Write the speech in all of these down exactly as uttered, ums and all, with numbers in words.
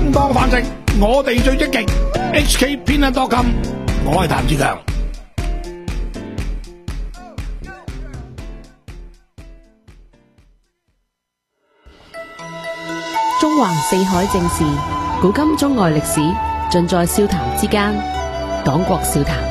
正當飯食，我哋最積極。H K 偏撚多金，我係譚志強。 中環四海正事，古今中外歷史，盡在笑談之間。黨國笑談。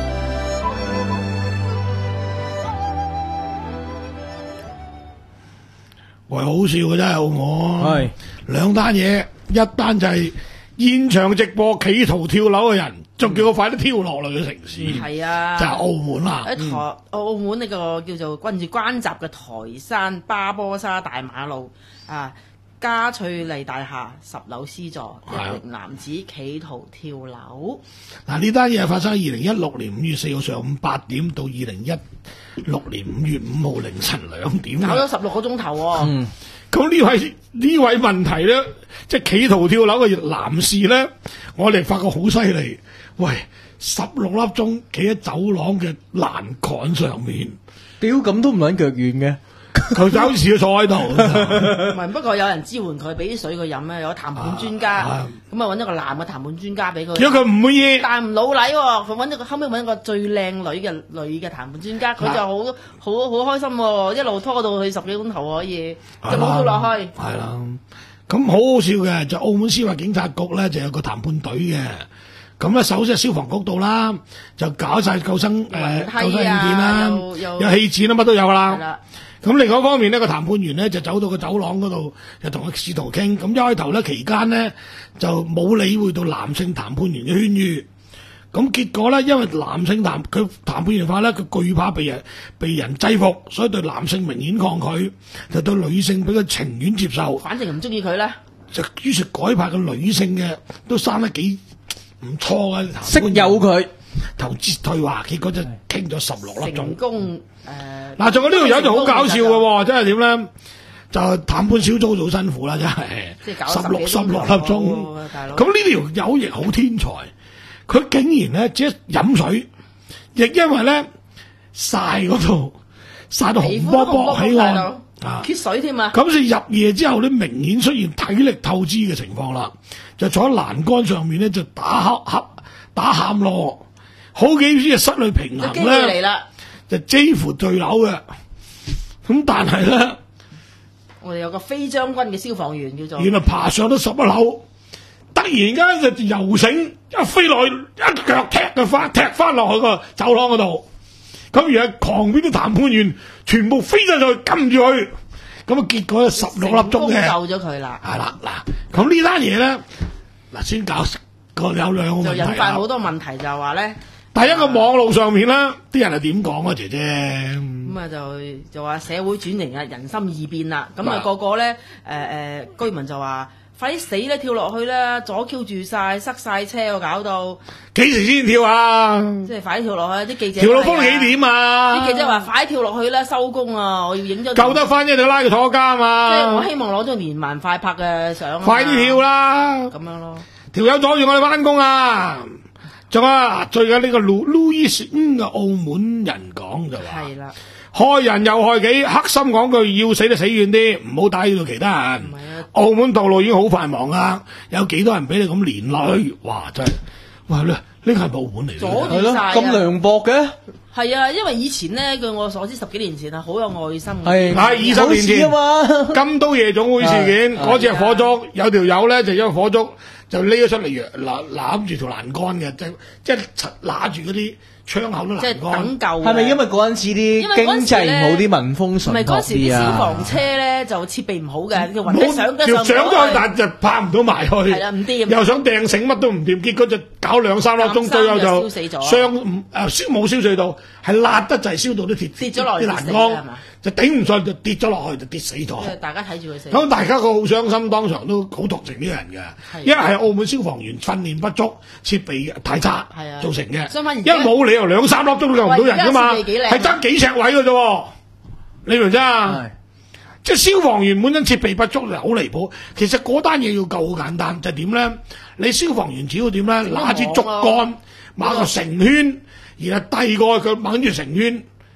喂，好笑嘅真係好我。 係兩單嘢，一單就係現場直播企圖跳樓嘅人，仲叫我快啲跳落嚟嘅城市。 係啊， 就係澳門啦。 喺台澳門呢個叫做關住關閘嘅台山巴波沙大馬路啊。嘉翠麗大廈十樓 C 座，一名男子企圖跳樓。 嗱，呢單嘢發生喺二零一六年五月四號上午八點到二零一六年五月五號凌晨兩點， 搞咗十六個鐘頭喎。 嗯，咁呢位呢位問題咧，即係企圖跳樓嘅男士咧，我哋發覺好犀利。喂，十六粒鐘企喺走廊嘅欄杆上面， 屌咁都唔撚腳軟嘅。 佢就好似坐喺度， 唔係不過有人支援佢，俾啲水佢飲咧，有個談判專家，咁啊揾咗個男嘅談判專家俾佢。 如果佢唔滿意， 但唔老禮喎，佢揾咗個後尾揾一個最靚女嘅女嘅談判專家，佢就好好好開心喎，一路拖到去十幾個鐘頭可以，就冇跳落去。 係啦，咁好好笑嘅，就澳門司法警察局咧就有個談判隊嘅。咁咧，首先係消防局度啦，就搞晒救生誒、呃、救生軟件啦，有氣墊啦，乜都有啦。咁另外一方面呢，個談判員咧就走到個走廊嗰度，就同佢試圖傾。咁一開頭咧期間咧就冇理會到男性談判員嘅勸喻。咁結果咧，因為男性談佢談判員話咧，佢懼怕被人被人制服，所以對男性明顯抗拒，就對女性比較情願接受。 反正唔中意佢咧， 就於是改派個女性嘅都生得幾唔錯嘅， 識有佢投資對話，結果就傾咗十六粒鐘。 成功誒， 嗱，仲有呢條友就好搞笑嘅喎，真係點咧？就談判小組好辛苦啦，真係十六十六粒鐘。咁呢條友亦好天才，佢竟然咧只係飲水，亦因為咧曬嗰度曬到紅卜卜起岸。 啊、缺水添啊！ 咁就入夜之後咧，明顯出現體力透支嘅情況啦，就坐喺欄杆上面咧，就打黑黑打喊咯，好幾次就失去平衡咧，就幾乎墜樓嘅。咁但係咧， 我哋有個飛將軍嘅消防員叫做， 原來爬上到十一樓，突然間就游繩一飛落去，一腳踢就翻踢翻落去個走廊嗰度。咁而係旁邊啲談判員全部飛咗上去撳住佢，咁啊結果十六粒鐘嘅救咗佢啦。 係啦，嗱，咁呢單嘢咧，嗱先搞個有兩個問題， 就引發好多問題，就係話咧， 第一個網路上面咧，啲人係點講啊，姐姐？ 咁啊就就話社會轉型啊，人心易變啦，咁啊個個咧誒誒居民就話。快啲死咧，跳落去啦，阻 Q 住晒，塞晒車喎，搞到幾時先跳啊？ 即係快啲跳落去，啲記者跳落風幾點啊？ 啲記者話快啲跳落去啦，收工啊！我要影咗救得翻一定要拉佢坐監啊！ 即係我希望攞張連環快拍嘅相。 快啲跳啦！ 咁樣咯， 條友阻住我哋翻工啊！仲有最近呢個 Louis 嘅澳門人講就話係啦。害人又害己，黑心講句要死就死遠啲，唔好打擾到其他人。澳門道路已經好繁忙啦，有幾多人俾你咁連落去？哇！真係，哇！呢呢個係澳門嚟嘅， 阻住晒咁涼薄嘅。 係啊，因為以前咧，據我所知，十幾年前係好有愛心嘅。 係， 係二十年前啊嘛。 金都夜總會事件嗰次係火燭，有條友咧就因為火燭就匿咗出嚟，攬攬住條欄杆嘅，即即係揦住嗰啲。窗口都難， 即係等救。 係咪因為嗰陣時啲經濟唔好，啲民風淳樸啲啊？唔係嗰時啲消防車咧就設備唔好嘅，叫雲上嘅上上咗去，但就拍唔到埋去。 係啦，唔掂。又想掟繩，乜都唔掂，結果就搞兩三粒鐘，最後就燒誒燒冇燒碎到，係辣得滯，燒到啲鐵跌咗落啲欄杆，就頂唔順就跌咗落去，就跌死咗。 大家睇住佢死。 咁大家個好傷心，當場都好同情呢個人嘅，因為係澳門消防員訓練不足，設備太差造成嘅。因為冇理由兩三粒鐘都救唔到人噶嘛，係爭幾尺位嘅啫。你明唔明啊？即係消防員本身設備不足就好離譜。其實嗰單嘢要救好簡單，就係點咧？你消防員只要點咧？拿支竹竿，馬個繩圈，然後遞過去佢掹住繩圈。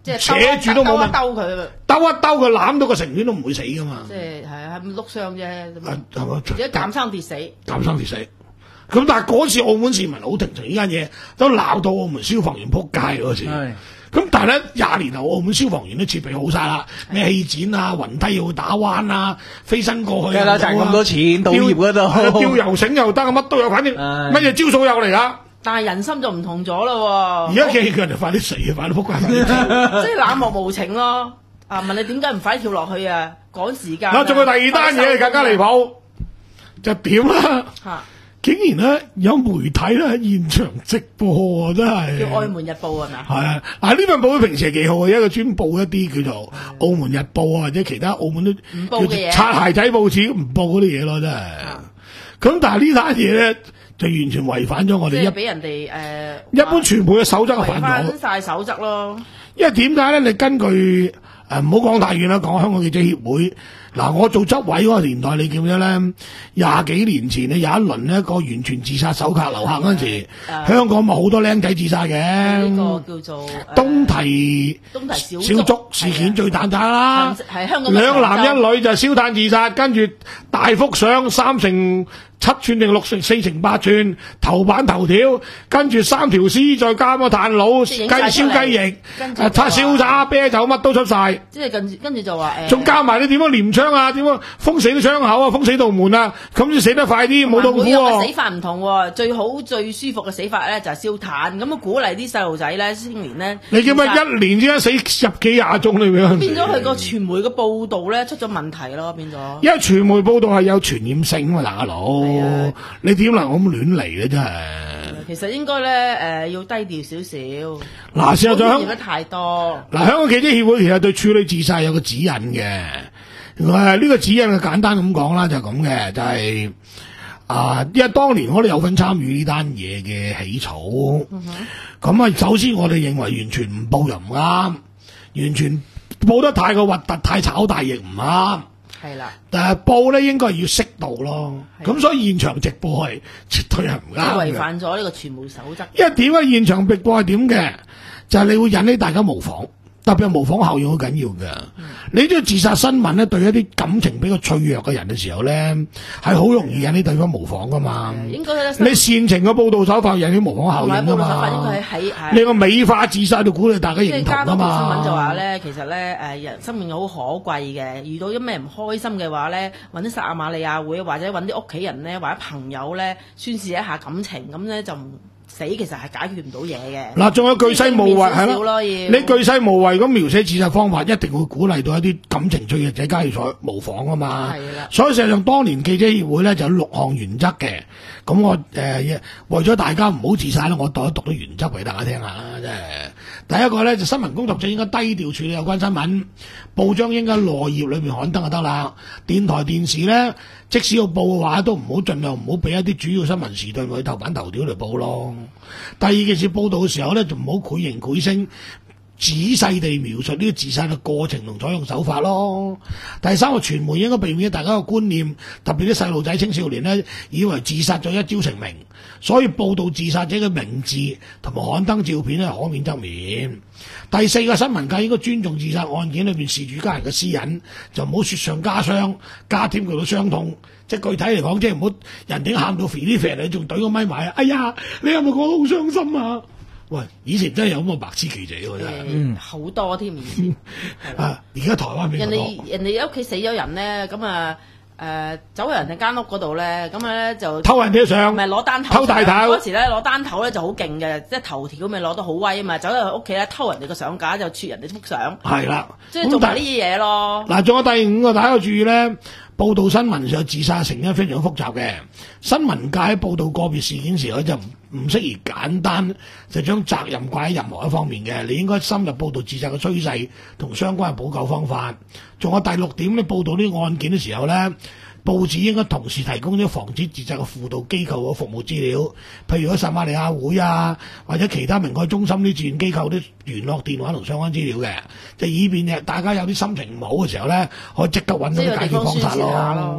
即係扯住都冇問， 兜一兜佢， 兜一兜佢攬到個成員都唔會死噶嘛。 即係係啊，碌傷啫， 係嘛？ 或者減生跌死， 減生跌死。咁但係嗰次澳門市民好停情呢間嘢，都鬧到澳門消防員撲街嗰時。咁但係咧廿年後澳門消防員啲設備好晒啦，咩氣展啊、雲梯要打彎啊、飛身過去啊， 賺咁多錢，賭業嗰度吊油繩又得，乜都有，反正乜嘢招數有嚟啦。 但係人心就唔同咗咯喎。而家叫人哋快啲死啊，快啲撲街！ 即係冷漠無情咯。啊，問你點解唔快啲跳落去啊？趕時間。 嗱，仲有第二單嘢更加離譜，就點啦？嚇！竟然咧有媒體咧喺現場直播啊！真係叫 《澳門日報》係咪啊？ 係啊！嗱，呢份報佢平時係幾好嘅，一個專報一啲叫做《澳門日報》啊，或者其他澳門都唔報嘅嘢， 擦鞋仔報紙唔報嗰啲嘢咯，真係。咁但係呢單嘢咧就完全違反咗我哋一俾人哋誒一般傳媒嘅守則嘅範圍。違反晒守則咯。 因為點解咧？你根據誒唔好講太遠啦，講香港記者協會。嗱，我做執委嗰個年代，你記唔記得咧？廿幾年前咧有一輪呢個完全自殺手冊流行嗰陣時，呃、香港咪好多僆仔自殺嘅。 呢個叫做、呃、 東堤東堤小築事件最蛋撻啦， 係香港兩男一女就燒炭自殺，跟住大幅相三成七寸定六成四成八寸頭版頭條，跟住三條屍再加個炭佬雞燒雞翼，誒叉燒炸啤酒乜都出晒。 即係跟住跟住就話誒， 仲、呃、加埋你點樣連槍啊？點樣封死啲窗口啊？封死道門啊？咁就死得快啲，冇痛苦喎。 死法唔同喎，最好最舒服嘅死法咧就係燒炭，咁啊鼓勵啲細路仔咧青年咧。 你叫咩？一年之間死十幾廿宗你變變咗佢個傳媒嘅報導咧出咗問題咯，變咗。 因為傳媒報導係有傳染性啊，大佬。啊、你點能咁亂嚟咧？真係。 其實應該咧誒、呃、要低調少少。 嗱，事實上得太多。 嗱，香港記者協會其實對處理自殺有個指引嘅。誒，呢個指引嘅簡單咁講啦，就係咁嘅，就係、是、啊，因為當年我哋有份參與呢單嘢嘅起草。咁、嗯、啊，首先我哋認為完全唔報又唔啱，完全報得太過核突、太炒大亦唔啱。係啦，但係報咧應該係要適度咯。咁所以現場直播係絕對係唔啱嘅， 違反咗呢個傳媒守則。 因為點解現場直播係點嘅？就係、是、你會引起大家模仿。特別係模仿效應好緊要嘅、嗯，你啲自殺新聞咧，對一啲感情比較脆弱嘅人嘅時候咧，係好容易引起對方模仿噶嘛。應該你煽情嘅報導手法引起模仿效應噶嘛。報導手法應該喺喺你個美化自殺就鼓勵大家認同噶嘛。 新聞就話咧，其實咧誒人生命好可貴嘅，遇到啲咩唔開心嘅話咧，揾啲撒瑪利亞會或者揾啲屋企人咧或者朋友咧宣泄一下感情，咁咧就唔。死其實係解決唔到嘢嘅。嗱，仲有巨細無遺係咯，你巨細無遺咁描寫自殺方法，一定會鼓勵到一啲感情脆弱者加以所模仿啊嘛。係啦。所以實際上當年記者協會咧就有六項原則嘅。咁我誒、呃、為咗大家唔好自殺咧，我讀一讀啲原則俾大家聽下啦。即係第一個咧，就新聞工作者應該低調處理有關新聞，報章應該內頁裏邊刊登就得啦。電台電視咧，即使要報嘅話，都唔好盡量唔好俾一啲主要新聞時段去頭版頭條嚟報咯。第二件事報道嘅時候咧，就唔好繪形繪聲，仔細地描述呢個自殺嘅過程同採用手法咯。第三個，傳媒應該避免大家嘅觀念，特別啲細路仔、青少年呢，以為自殺咗一朝成名，所以報道自殺者嘅名字同埋刊登照片咧，可免則免。第四個，新聞界應該尊重自殺案件裏邊事主家人嘅私隱，就唔好雪上加霜，加添佢嘅傷痛。即係具體嚟講，即係唔好人哋喊到肥啲肥，你仲懟個咪埋，哎呀，你有冇講得好傷心啊？喂，以前真係有咁嘅白痴記者喎，真係，嗯，好多添以前。啊，而家台灣人哋人哋屋企死咗人咧，咁啊誒走去人哋間屋嗰度咧，咁咧就偷人哋相，唔係攞單頭，偷大頭嗰時咧攞單頭咧就好勁嘅，即係頭條咪攞得好威啊嘛，走去屋企咧偷人哋個相架就撮人哋幅相，係啦，即係做埋呢啲嘢咯。嗱，仲有第五個大家要注意咧。報道新聞上自殺成因非常複雜嘅，新聞界喺報道個別事件時，佢就唔唔適宜簡單就將責任掛喺任何一方面嘅，你應該深入報道自殺嘅趨勢同相關嘅補救方法。仲有第六點咧，報道呢個案件嘅時候咧，報紙應該同時提供啲防止自殺嘅輔導機構嘅服務資料，譬如嗰撒瑪利亞會啊，或者其他明愛中心啲志願機構啲聯絡電話同相關資料嘅，就以便大家有啲心情唔好嘅時候咧，可以即刻揾到啲解決方法咯。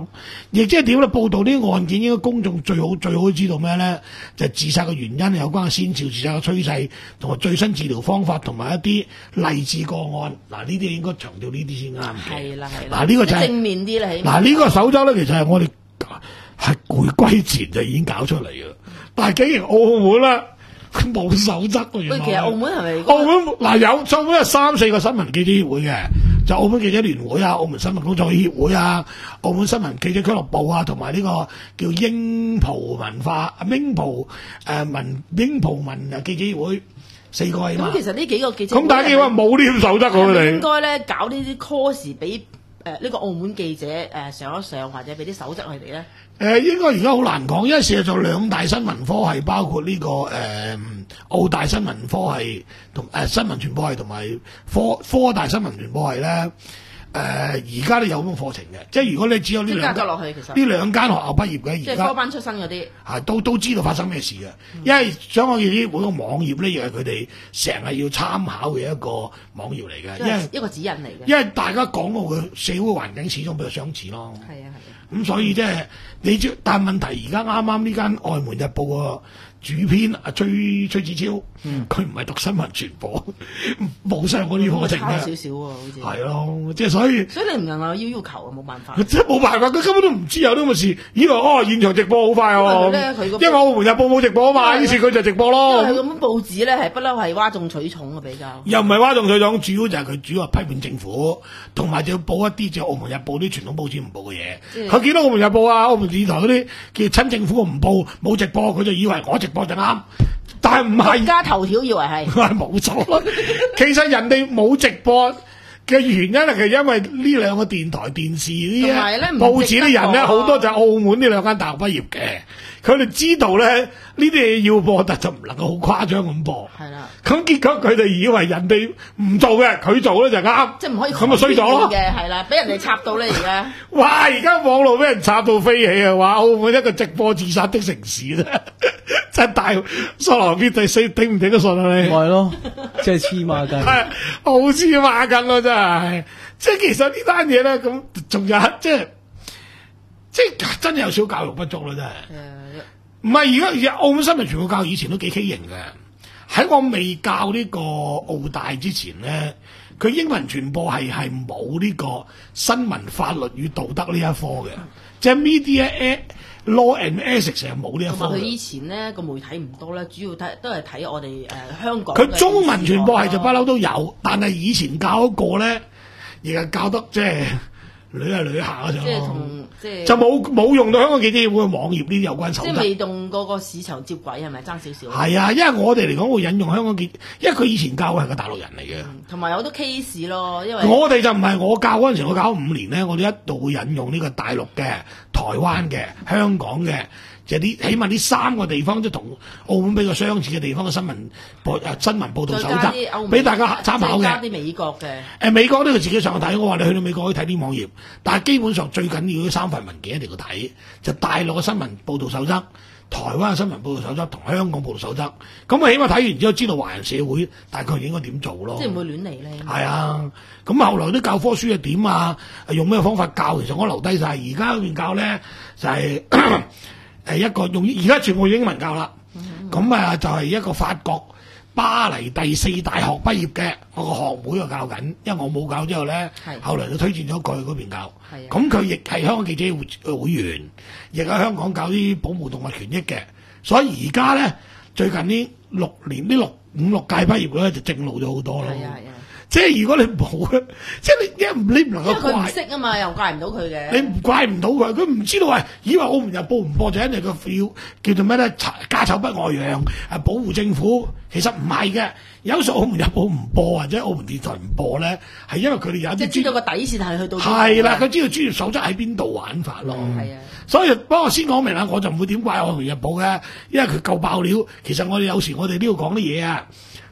亦即係點咧？報導呢啲案件應該公眾最好最好知道咩咧？就係、自殺嘅原因、有關嘅先兆、自殺嘅趨勢，同埋最新治療方法，同埋一啲勵志個案。嗱，呢啲應該強調呢啲先啱嘅。 係啦係啦。 嗱，呢個就係、 正面啲啦，起碼嗱呢個守則咧，其實係我哋係回歸前就已經搞出嚟嘅，但係竟然澳門啦冇守則喎。原來喂，其實澳門係咪？ 澳門嗱有，澳門有三四個新聞記者協會嘅，就澳門記者聯會啊、澳門新聞工作協會啊、澳門新聞記者俱樂部啊，同埋呢個叫英葡文化、英葡誒文英葡文記者協會四個啊嘛。 咁其實呢幾個記者咁大家話冇呢啲守則喎，佢哋應該咧搞呢啲 course 俾誒呢個澳門記者誒上一上，或者俾啲守則佢哋咧。 誒、呃、應該而家好難講，因為事實上兩大新聞科系，包括呢、這個誒、呃、澳大新聞科系同誒、呃、新聞傳播系同埋科科大新聞傳播系咧。誒而家都有咁嘅課程嘅，即係如果你只有呢兩加咗落去，其實呢兩間學校畢業嘅， 即係而家科班出身嗰啲， 係都都知道發生咩事嘅，嗯、因為香港記者會個網頁咧，亦係佢哋成日要參考嘅一個網頁嚟嘅，因為一個指引嚟嘅。 因為大家講到嘅社會環境始終比較相似咯。 係啊係啊。 咁所以即係你知，但係問題而家啱啱呢間《外門日報》個主編阿崔崔子超，佢唔係讀新聞傳播，冇上過呢課程嘅， 差少少喎，好似係咯，即係所以， 所以你唔能夠要要求啊，冇辦法， 即係冇辦法，佢根本都唔知有呢咁嘅事，以為哦現場直播好快喎，因為《澳門日報》冇直播啊嘛，於是佢就直播咯。 因為佢咁報紙咧係不嬲係嘩眾取寵嘅比較， 又唔係嘩眾取寵，主要就係佢主要係批評政府，同埋就要報一啲就《澳門日報》啲傳統報紙唔報嘅嘢。佢見到《澳門日報》啊、澳門電台嗰啲叫親政府唔報冇直播，佢就以為我直播就啱。但係唔係， 國家頭條以為係， 係冇錯。其實人哋冇直播嘅原因係因為呢兩個電台、電視呢啲報紙啲人咧，好多就係澳門呢兩間大學畢業嘅，佢哋知道咧呢啲嘢要播，但就唔能夠好誇張咁播。 係啦。 咁結果佢哋以為人哋唔做嘅，佢做咧就啱， 即係唔可以咁咪衰咗咯。 嘅係啦，俾人哋插到咧而家。 哇！而家網絡俾人插到飛起啊！話澳門一個直播自殺的城市咧。真大蘇羅邊第四頂唔頂得順啊你？ 係咯，即係黐孖筋， 係好黐孖筋咯，真係。即係其實呢單嘢咧，咁仲有即係即係真係有少教育不足啦，真係。唔係而家而家澳門新聞傳播教育以前都幾畸形嘅。喺我未教呢個澳大之前咧，佢英文傳播係係冇呢個新聞法律與道德呢一科嘅，即係 media law and ethics 係冇呢一科。 佢以前咧個媒體唔多咧，主要睇都係睇我哋誒、呃、香港。 佢中文傳播係就不嬲都有，但係以前教嗰個咧，亦係教得即係捋下捋下嗰種。即係同即係就冇冇用到香港記者協會嘅網頁呢啲有關手。 即係未動嗰個市場接軌係咪爭少少？ 係啊，因為我哋嚟講會引用香港記，因為佢以前教嘅係個大陸人嚟嘅。同埋有好多 case 咯，因為我哋就唔係我教嗰陣時，我教五年咧，我哋一度會引用呢個大陸嘅、台灣嘅、香港嘅，就係啲起碼呢三個地方即係同澳門比較相似嘅地方嘅新聞報誒新聞報導守則，俾大家參考嘅。 加啲美國嘅誒美國呢個自己上去睇，我話你去到美國可以睇啲網頁，但係基本上最緊要嗰三份文件一定要睇，就大陸嘅新聞報導守則、台灣嘅新聞報導守則同香港報導守則。咁我起碼睇完之後知道華人社會大概應該點做咯。 即係唔會亂嚟咧。係啊，咁後來啲教科書係點啊？用咩方法教？其實我留低晒。而家嗰邊教咧就係、是。係一個用而家全部英文教啦，咁啊、嗯、就係、是、一個法國巴黎第四大學畢業嘅我個學會啊教緊，因為我冇教之後咧，後來就推薦咗過去嗰邊教。咁佢亦係香港記者會會員，亦喺香港搞啲保護動物權益嘅，所以而家咧最近呢六年呢六五六屆畢業咧就正路咗好多咯。即係如果你冇咧，即係你一你唔能夠怪。 佢唔識啊嘛，又怪唔到佢嘅。 你唔怪唔到佢，佢唔知道話，以為澳門日報唔播就因為佢要叫做咩咧？家醜不外揚，啊保護政府，其實唔係嘅。有時澳門日報唔播或者澳門電台唔播咧，係因為佢哋有啲即係知道個底線係去到。 係啦，佢知道專業守則喺邊度玩法咯。係啊，所以不過我先講明啦，我就唔會點怪澳門日報嘅，因為佢夠爆料。其實我哋有時我哋都要講啲嘢啊。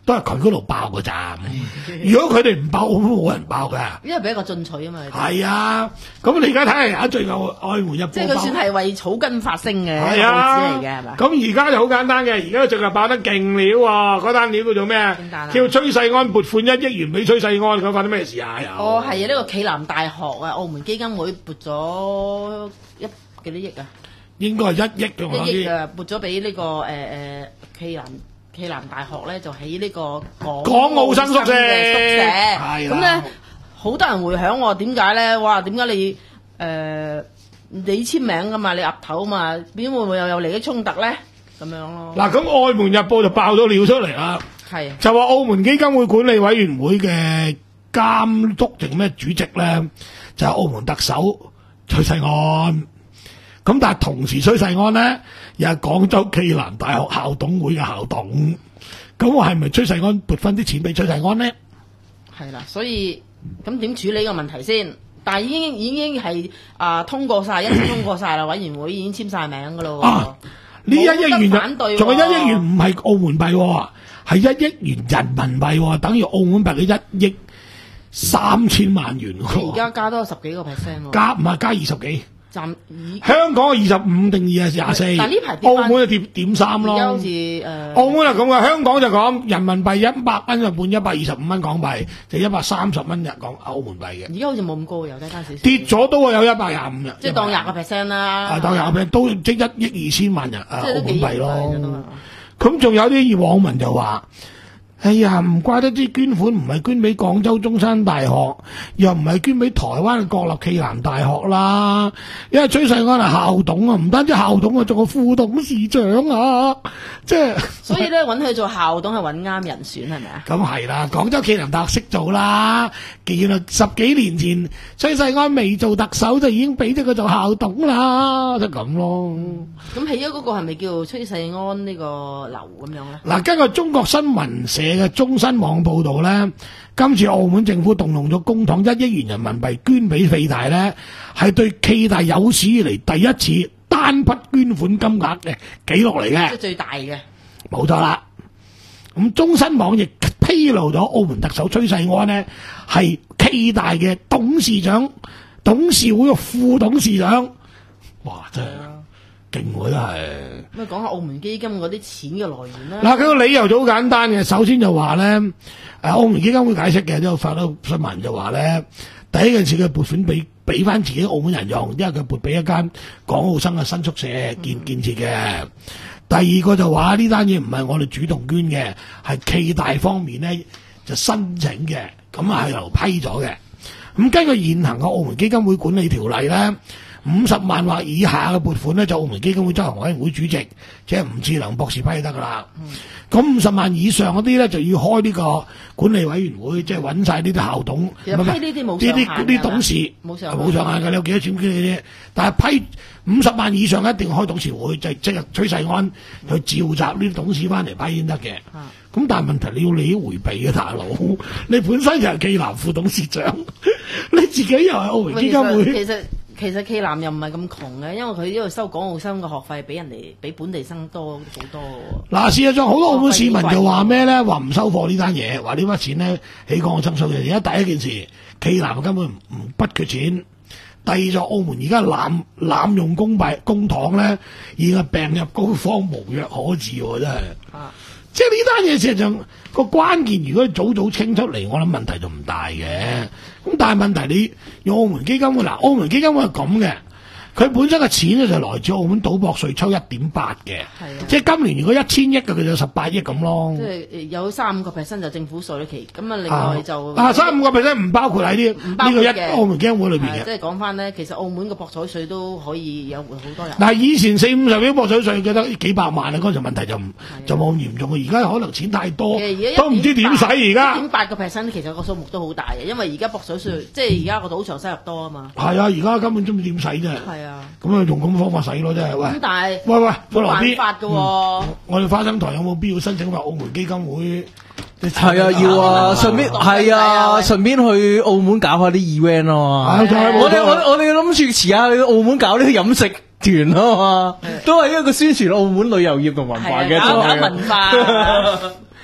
都係佢嗰度爆㗎咋。如果佢哋唔爆，澳門冇人爆㗎。 因為比較進取啊嘛。 係啊，咁你而家睇下而家最後《愛門日報》 即係佢算係為草根發聲嘅係報啊紙嚟嘅係嘛？ 咁而家就好簡單嘅，而家最近爆得勁料喎，嗰單料叫做咩啊？叫崔世安撥款一億元俾崔世安，佢發生咩事啊？ 哦，係啊，呢個暨南大學啊，澳門基金會撥咗一幾多億啊？ 應該係一億嘅，我一億啊，撥咗俾呢個誒誒暨南暨南大學咧，就起呢個港港澳生宿舍， 宿舍係咁咧，好多人回響喎，點解咧？哇，點解你誒、呃、你簽名噶嘛？你岌頭嘛？點會唔會又有利益衝突咧？咁樣咯。 嗱，咁《愛門日報》就爆咗料出嚟啦， 係就話澳門基金會管理委員會嘅監督定咩主席咧，就係、澳門特首崔世安。咁但係同時崔世安咧，又係廣州暨南大學校董會嘅校董。咁我係咪崔世安撥翻啲錢俾崔世安咧？ 係啦，所以咁點處理呢個問題先？但係已經已經係啊、呃、通過晒，一次通過晒啦，委員會已經簽晒名噶咯。 啊，呢一億元反對， 仲有一億元唔係澳門幣喎，係一億元人民幣喎，等於澳門幣嘅一億三千萬元喎。 而家加多十幾個 percent 喎。 加唔係加二十幾？ 暫香港二十五定二係廿四， 但呢排澳門就跌點三咯。 而家好似誒，呃、 澳門係咁嘅，香港就講人民幣一百蚊就換一百二十五蚊港幣，就一百三十蚊日港澳門幣嘅。 而家好似冇咁高，又低翻少少。 跌咗都係有一百廿五日， 即係當廿個 percent 啦。 啊，當廿個 percent 都即一億二千萬日啊澳門幣咯。 咯。 咁仲有啲網民就話。哎呀，唔怪得啲捐款唔係捐俾廣州中山大學，又唔係捐俾台灣嘅國立暨南大學啦，因為崔世安係校董啊，唔單止校董啊，仲有副董事長啊，即係。 所以咧，揾佢做校董係揾啱人選係咪啊？ 咁係啦，廣州暨南大學識做啦，原來十幾年前崔世安未做特首就已經俾咗佢做校董啦，就咁咯。 咁起咗嗰個係咪叫崔世安呢個樓咁樣咧？ 嗱，根據中國新聞社嘅中新網報道咧，今次澳門政府動用咗公帑一億元人民幣捐俾暨大咧，係對暨大有史以嚟第一次單筆捐款金額嘅記錄嚟嘅， 即係最大嘅。 冇錯啦。咁中新網亦披露咗澳門特首崔世安呢係暨大嘅董事長、董事會嘅副董事長。哇！真係勁喎，真係。 咁啊，講下澳門基金嗰啲錢嘅來源啦。 嗱，佢個理由就好簡單嘅，首先就話咧，誒澳門基金會解釋嘅，都有發到新聞就話咧，第一件事佢撥款俾俾翻自己澳門人用，因為佢撥俾一間港澳生嘅新宿舍建建設嘅。嗯、第二個就話呢單嘢唔係我哋主動捐嘅，係暨大方面咧就申請嘅，咁啊係由批咗嘅。咁根據現行嘅澳門基金會管理條例咧。五十萬或以下嘅撥款咧，就澳門基金會執行委員會主席，即係吳志良博士批得噶啦。咁五十萬以上嗰啲咧，就要開呢個管理委員會，即係揾晒呢啲校董。 其實批呢啲冇上限呢啲啲董事冇上冇上限㗎，你有幾多錢捐嘅啫？但係批五十萬以上一定要開董事會，就即係崔世安去召集呢啲董事翻嚟批先得嘅。咁、嗯、但係問題你要利益迴避嘅大佬，你本身就係暨南副董事長，你自己又係澳門基金會。 其實其實暨南又唔係咁窮嘅，因為佢呢度收港澳生嘅學費比人哋比本地生多好多喎。嗱， 事實上好多澳門市民就話咩咧？話唔收貨呢單嘢，話呢筆錢咧起港澳生收嘅。而家第一件事，暨南根本唔不缺錢。第二就澳門而家濫濫用公幣公帑咧，已經係病入膏肓，無藥可治喎！真係。啊！即係呢單嘢事實上個關鍵，如果早早清出嚟，我諗問題就唔大嘅。咁但係問題你用澳門基金會，嗱，澳門基金會係咁嘅，佢本身嘅錢咧就來自澳門賭博稅抽一點八嘅，即係今年如果一千億嘅佢就十八億咁咯。 即係有三五個 percent 就政府稅期，咁啊另外就啊三五個 percent 唔包括喺呢呢個一澳門基金會裏邊嘅。 即係講翻咧，其實澳門嘅博彩稅都可以有好多人。 嗱，以前四五十億博彩稅記得幾百萬啊，嗰陣問題就唔就冇咁嚴重嘅，而家可能錢太多，都唔知點使而家。 一點八個 percent 其實個數目都好大嘅，因為而家博彩稅即係而家個賭場收入多啊嘛。 係啊，而家根本都唔知點使啫。係啊。咁啊，用咁嘅方法使咯，真係喂！ 咁但係喂喂， 冇辦法嘅喎。 我哋花生台有冇必要申請話澳門基金會？ 係啊，要啊，順便係啊，順便去澳門搞下啲 event 啊嘛。我哋我我哋諗住遲下去澳門搞呢啲飲食團啊嘛，都係一個宣傳澳門旅遊業同文化嘅。 搞搞文化。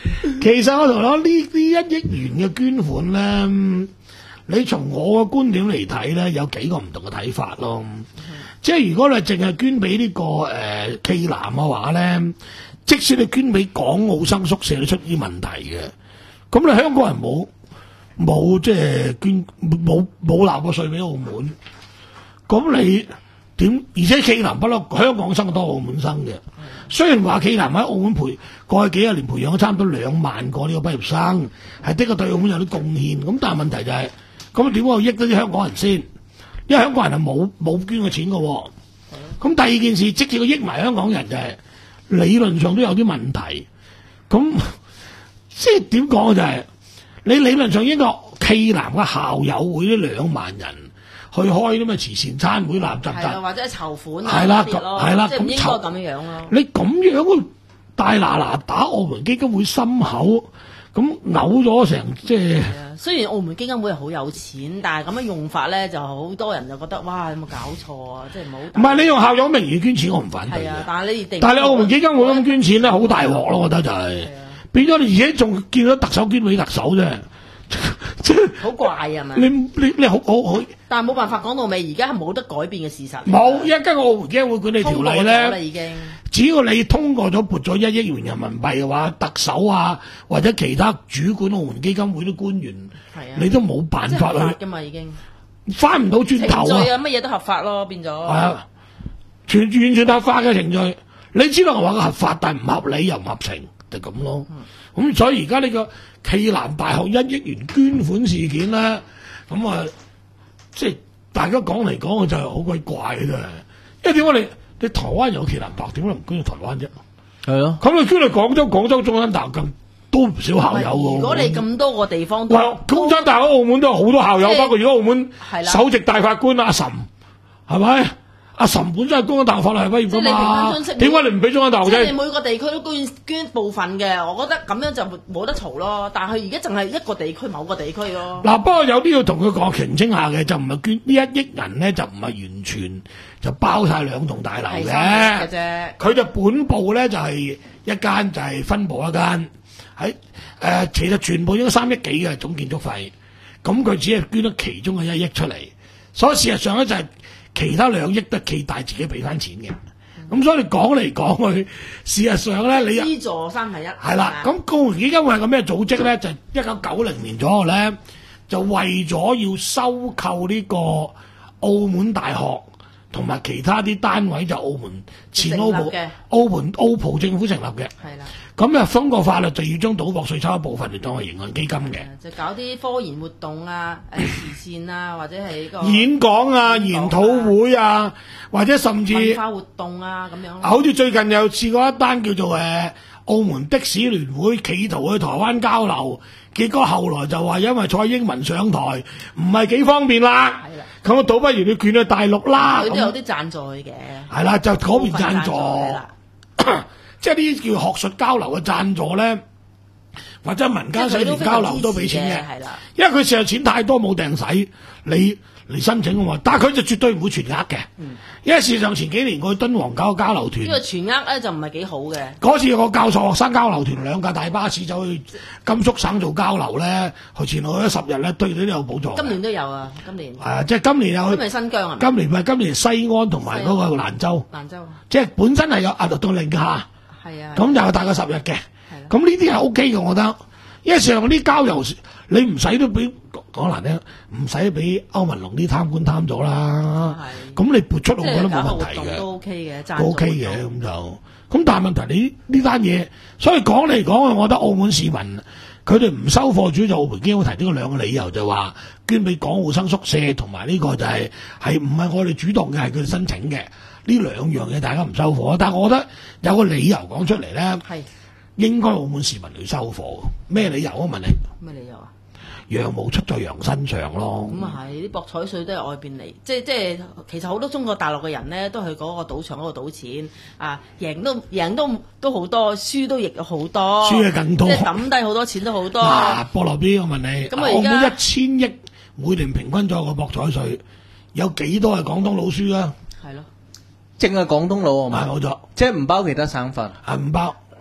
其實我同你講呢呢一億元嘅捐款咧，你從我嘅觀點嚟睇咧，有幾個唔同嘅睇法咯。嗯、即係如果你淨係捐俾呢、這個誒暨、呃、南嘅話咧，即使你捐俾港澳生宿舍都出啲問題嘅。咁你香港人冇冇即係捐冇冇納過稅俾澳門，咁你點？而且暨南不嬲，香港生多澳門生嘅。雖然話暨南喺澳門培過去幾十年培養咗差唔多兩萬個呢個畢業生，係的確對澳門有啲貢獻。咁但係問題就係、是，咁點解要益到啲香港人先？因為香港人係冇冇捐過錢嘅、哦。咁第二件事，即使佢益埋香港人就係、是、理論上都有啲問題。咁即係點講就係、是，你理論上應該暨南嘅校友會呢兩萬人去開啲咩慈善餐會、垃圾站， 或者籌款係啦，係啦， 即係唔應該咁樣樣咯。 你咁樣大嗱嗱打澳門基金會心口，咁嘔咗成即係。 雖然澳門基金會係好有錢，但係咁樣用法咧，就好多人就覺得哇，有冇搞錯啊？即係唔好。唔係你用校友名義捐錢，我唔反對嘅。 但係你但係你澳門基金會咁捐錢咧，好大鑊咯，我覺得就係、是。變咗你而且仲見到特首捐俾特首啫，即係好怪啊嘛！ 你你你好好好， 但係冇辦法講到尾，而家係冇得改變嘅事實。 冇，因為根據澳門基金會管理條例咧， 已經只要你通過咗撥咗一億元人民幣嘅話，特首啊或者其他主管澳門基金會啲官員， 係啊， 你都冇辦法去㗎嘛，已經翻唔到轉頭啊！ 程序啊，乜嘢都合法咯，變咗係啊，全完全合法嘅程序。你知道我話個合法，但係唔合理又唔合情。就咁咯，咁、嗯、所以而家呢個暨南大學一億元捐款事件咧，咁啊，即係大家講嚟講去就係好鬼怪嘅啫。因為點解你你台灣有暨南大學，點解唔捐去台灣啫？係咯，咁你捐去廣州，廣州中山大學咁都唔少校友喎。 如果你咁多個地方都， 哇，中山大學澳門都有好多校友， 即係包括如果澳門首席大法官阿岑，係咪？阿岑本身係中央大學法律系畢業㗎嘛，點解你唔俾中央大學啫？ 即係你每個地區都捐捐部分嘅，我覺得咁樣就冇得嘈咯。但係而家淨係一個地區某個地區咯。嗱， 不過有啲要同佢講澄清下嘅，就唔係捐呢一億人咧，就唔係完全就包晒兩棟大樓嘅啫。佢就本部咧就係、是、一間就係分部一間喺誒、呃，其實全部應該三億幾嘅總建築費，咁佢只係捐咗其中嘅一億出嚟，所以事實上咧就係、是。其他兩億都係暨大自己俾翻錢嘅，咁、嗯、所以你講嚟講去，事實上咧，你資助三分一係啦。咁澳門基金會係個咩組織咧？就一九九零年左右咧，就為咗要收購呢個澳門大學同埋其他啲單位，就澳門前澳葡澳門澳葡政府成立嘅。係啦。咁啊，通過法律就要將賭博稅抽一部分嚟當係營運基金嘅， 就搞啲科研活動啊、誒慈善啊，或者係呢個演講啊、研討會啊，或者甚至文化活動啊咁樣。 好似最近又試過一單叫做誒澳門的士聯會企圖去台灣交流，結果後來就話因為蔡英文上台唔係幾方便啦，咁啊倒不如你捲去大陸啦。 佢都有啲贊助嘅， 係啦，就嗰邊贊助。即係呢啲叫學術交流嘅贊助咧，或者民間社團交流都俾錢嘅，因為佢成日錢太多冇掟使，你嚟申請嘅嘛。但係佢就絕對唔會全額嘅，嗯、因為事實上前幾年佢敦煌搞個交流團， 呢個全額咧就唔係幾好嘅。 嗰次有個教授學生交流團兩架大巴士走去甘肅省做交流咧，去前後咗十日咧，對你都有補助。 今年都有啊，今年係啊，即係今年有去。 今年新疆啊？ 今年唔係今年西安同埋嗰個蘭州。 蘭州。即係本身係有壓力到零下。 係啊， 咁就大概十日嘅，咁呢啲係 O K 嘅，我覺得。因為上啲交流，你唔使都俾講難聽，唔使俾歐文龍啲貪官貪咗啦。咁你撥出，我覺得冇問題嘅， 都 O K 嘅， 都 O K 嘅咁就。咁但係問題你呢單嘢，所以講嚟講去，我覺得澳門市民佢哋唔收貨，主要就澳門基金會提呢個兩個理由，就話捐俾港澳生宿舍，同埋呢個就係係唔係我哋主動嘅，係佢哋申請嘅。呢兩樣嘢大家唔收貨，但係我覺得有個理由講出嚟咧，係應該澳門市民去收貨。咩理由啊？問你咩理由啊？ 羊毛出在羊身上咯。 咁啊係，啲博彩稅都係外邊嚟，即係即係其實好多中國大陸嘅人咧，都去嗰個賭場嗰度賭錢啊，贏都贏都都好多，輸都亦好多， 輸嘅更多， 即係抌低好多錢都好多。 嗱，菠蘿 B，我問你，咁啊澳門一千億每年平均咗個博彩稅，有幾多係廣東佬輸啊？ 係咯。 淨係廣東佬啊嘛， 冇錯， 即係唔包其他省份， 係唔包。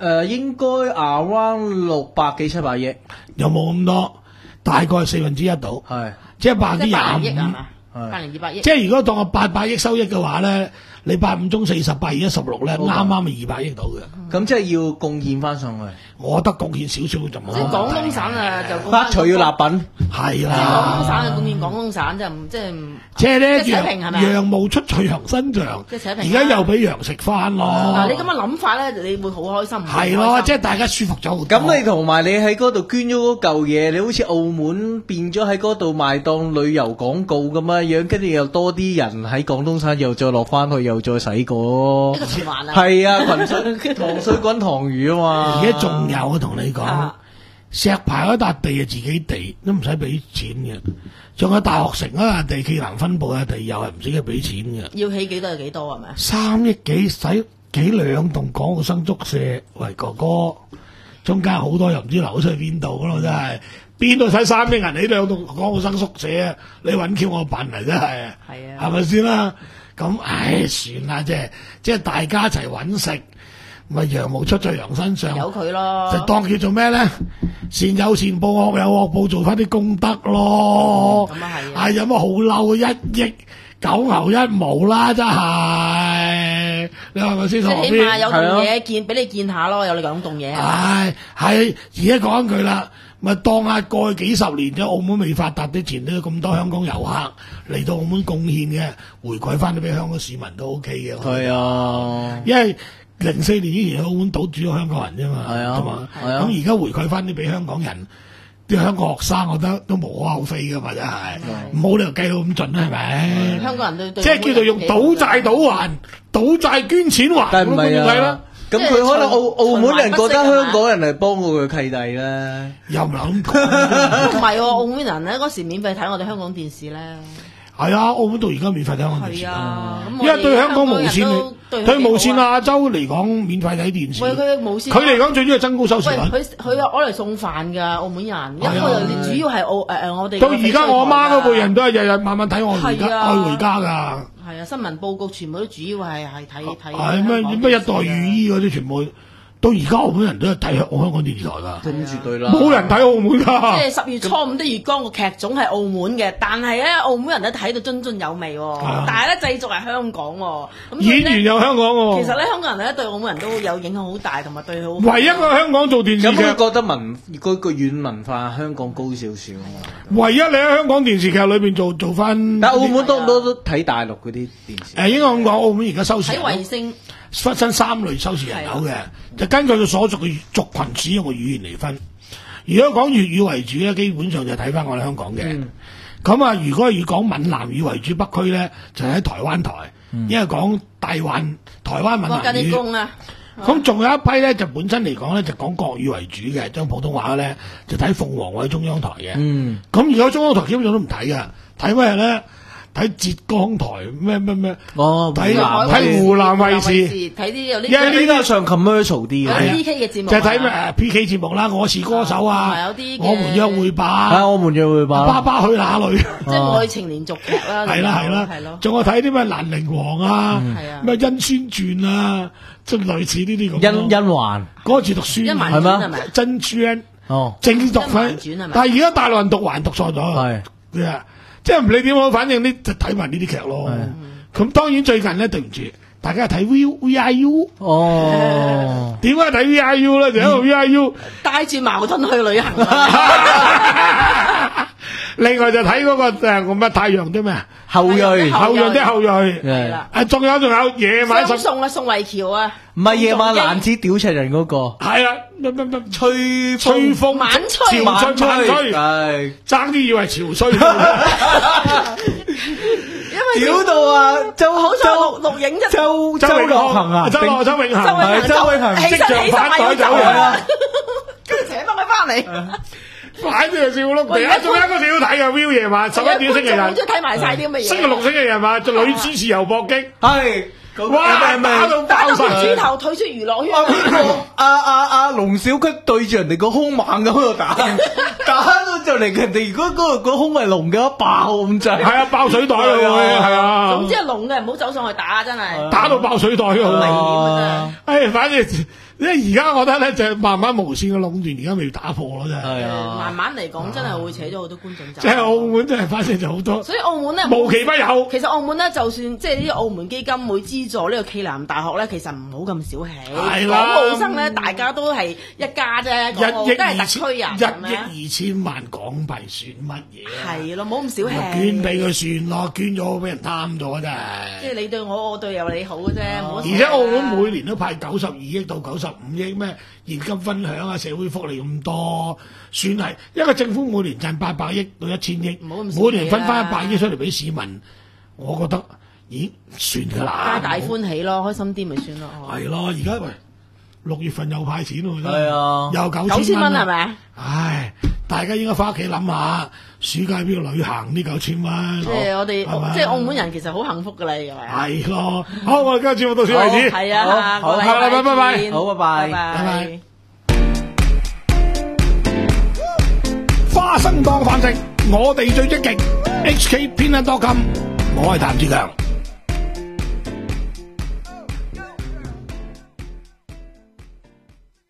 誒應該 around 六百幾七百億， 有冇咁多？大概係四分之一度， 係即係百分之即係百零億廿五。 係嘛？百零二百億。 即係如果當我八百億收益嘅話咧，你八五中四十，八二一十六咧，啱啱係二百億到嘅。 咁即係要貢獻翻上去。 我覺得貢獻少少就冇。 即係廣東省啊，就不除要立品， 係即係廣啦東。省嘅貢獻廣東省就唔即係唔即係咧， 即係扯平係咪啊羊毛出在羊身上， 即係扯平而家又俾羊食翻咯。 嗱，你咁嘅諗法咧，你會好開心。 係咯，即係大家舒服咗好多。 咁你同埋你喺嗰度捐咗嗰嚿嘢，你好似澳門變咗喺嗰度賣當旅遊廣告咁樣樣，跟住又多啲人喺廣東省又再落翻去，又再洗過。 一個循環啊。 係啊，群水糖水滾糖魚啊嘛。 而家仲有我同你講啊， 石牌嗰笪地係自己地，都唔使俾錢嘅。仲有大學城嗰笪地，暨南分部嘅地又係唔使俾錢嘅。 要起幾多就幾多係咪？ 三億幾使幾兩棟港澳生宿舍，喂哥哥，中間好多又唔知流出去邊度咯，真係邊度使三億銀起兩棟港澳生宿舍啊？你揾 Q 我笨啊，真係， 係啊係咪先啦？咁唉，算啦，即係即係大家一齊揾食，咪羊毛出在羊身上， 由佢咯。 就當叫做咩咧？善有善報，惡有惡報，做翻啲功德咯。 咁啊係啊唉，有乜好嬲？一億九牛一毛啦，真係你話咪先？ 即係起碼有係啊棟嘢見俾你見下咯，有兩棟嘢。 唉，係而家講一句啦，咪當下過去幾十年啫，澳門未發達之前都有咁多香港遊客嚟到澳門貢獻嘅，回饋翻啲俾香港市民都 OK 嘅。 係啊， 因為零四年以前喺澳門島主要香港人啫嘛， 係啊同埋係啊咁而家回饋翻啲俾香港人，啲香港學生，我覺得都無可厚非噶嘛，真係唔好理由計到咁盡啦，係咪？ 香港人對對即係叫做用賭債賭還，賭債捐錢還， 但係唔係咁啊？咁佢可能澳澳門人覺得香港人係幫過佢契弟咧， 又唔係咁講。 唔係喎，澳門人咧嗰時免費睇我哋香港電視咧。 係啊，澳門到而家免費睇香港電視係啊，咁因為對香港無線線嚟，對無線亞洲嚟講免費睇電視。 喂，佢無線佢嚟講最主要係增高收視喂， 率。 佢佢攞嚟送飯㗎，澳門人，因為係啊佢主要係澳誒誒我哋。 到而家我阿媽嗰輩人都係日日晚晚睇我回家係啊愛回家㗎。 係啊，新聞報告全部都主要係係睇睇。 係咩咩一代御醫嗰啲全部，到而家澳門人都係睇香香港電視台㗎。 咁絕對啦。 冇人睇澳門即㗎。 係十月初五的月光個劇種係澳門嘅，但係咧澳門人咧睇到津津有味喎， 啊但係咧製作係香港喎。咁所以呢演員有香港喎。 其實咧香港人咧對澳門人都有影響好大，同埋對佢好。 唯一個香港做電視咁佢劇， 覺得文嗰個軟文化香港高少少啊嘛。 唯一你喺香港電視劇裏邊做做翻。 但澳門多唔多都睇大陸嗰啲電視？ 誒應該咁講，澳門而家收視睇人衛星。 分身三類收視人口嘅，就根據佢所屬嘅族群使用嘅語言嚟分。如果講粵語為主咧，基本上就睇翻我哋香港嘅。咁啊、嗯，如果係以講閩南語為主，北區咧就喺台灣台， 嗯、 因為講大灣台灣閩國家南語。 啲工啊！ 咁仲有一批咧，就本身嚟講咧就講國語為主嘅，將普通話咧就睇鳳凰或者中央台嘅。 嗯。 咁而家中央台基本上都唔睇㗎，睇咩咧？睇浙江台咩咩咩？ 哦， 睇湖南睇湖南衛視。 睇啲有啲。 因為呢個上 commercial 啲有嘅。 P K 嘅節目。 就係睇咩誒 P K 節目啦，我是歌手啊， 有啲我們約會吧， 啊，我們約會吧。 爸爸去哪裏？ 即係愛情連續劇啦。 係啦係啦， 係咯。 仲有睇啲咩蘭陵王啊， 係啊咩甄宣傳啊，即係類似呢啲咁。 甄甄嬛。 嗰次讀書甄嬛係咩傳係咪？ 甄宣哦。 正讀甄嬛翻， 傳係咪但係而家大陸人讀還讀錯咗。 係。 係即係唔理點好，反正呢就睇埋呢啲劇咯。咁當然最近咧，對唔住，大家睇 V V I U。 哦。 點解睇 V I U 咧？就因為 V I U 帶住矛盾去旅行啊。 另外就睇嗰個誒個乜太陽啲咩啊？ 後裔。 後裔的後裔。 係啦。 啊，仲有仲有夜晚十相送啊，宋慧喬啊。 唔係夜晚男子屌柒人嗰個。 係啊，乜乜乜吹吹風晚吹潮吹晚吹， 係。 爭啲以為潮吹。 因為屌到啊！周好彩錄錄影啫。 周周永樂行啊， 周周永恒， 周永恒， 周永恒即起身起身場反台要走走人啦啊。跟住請翻佢翻嚟。 反正就笑碌地啊！仲有一個幾好睇嘅 Viu 夜晚十一點星期日， 好中意睇埋晒啲咁嘅嘢。 星期六星期日晚做女主持又搏擊， 係。 哇！打到打到爆晒。 佢豬頭退出娛樂圈。 阿阿阿龍小吉對住人哋個兇猛咁喺度打， 打到就嚟人哋如果嗰個嗰胸係龍嘅話爆咁滯。 係啊，爆水袋咯，會係啊。 總之係龍嘅唔好走上去打，真係打到爆水袋好危㗎。 險啊！ 誒，反正因為而家我覺得咧，就慢慢無線嘅壟斷，而家未打破咯，真係。 係真係啊， 慢慢嚟講，真係會扯咗好多觀眾走。 即係澳門真係，反正就好多所以澳門咧無奇不有。 其實澳門咧，就算即係呢啲澳門基金會資助呢個暨南大學咧，其實唔好咁小氣。 係啦港澳生咧，大家都係一家啫，港澳一億都係特二千區人， 一係咪啊？ 億二千萬港幣算乜嘢啊？ 係咯，冇咁小氣。 捐俾佢算咯，捐咗俾人貪咗真係。 即係你對我，我對有你好嘅啫，冇乜所謂啦。 而且澳門每年都派九十二億到九十五億咩現金分享啊、社會福利咁多，算係一個政府每年賺八百億到一千億， 唔好咁小氣啦每年分翻一百億出嚟俾市民，我覺得咦算㗎啦。 皆大歡喜咯，開心啲咪算咯。 係咯，而家喂六月份又派錢喎，真係啊又九九千蚊係蚊咪啊？ 唉，大家應該翻屋企諗下，暑假邊度旅行呢九千蚊？ 即係我哋係咪即係澳門人其實好幸福㗎啦，係咪啊？ 係咯，好，我哋今日節目到此為止。 係啊， 好下個禮好啦拜拜見好拜拜拜拜拜花生當飯食，我哋最積極。H K 偏袒多金，我係譚志強。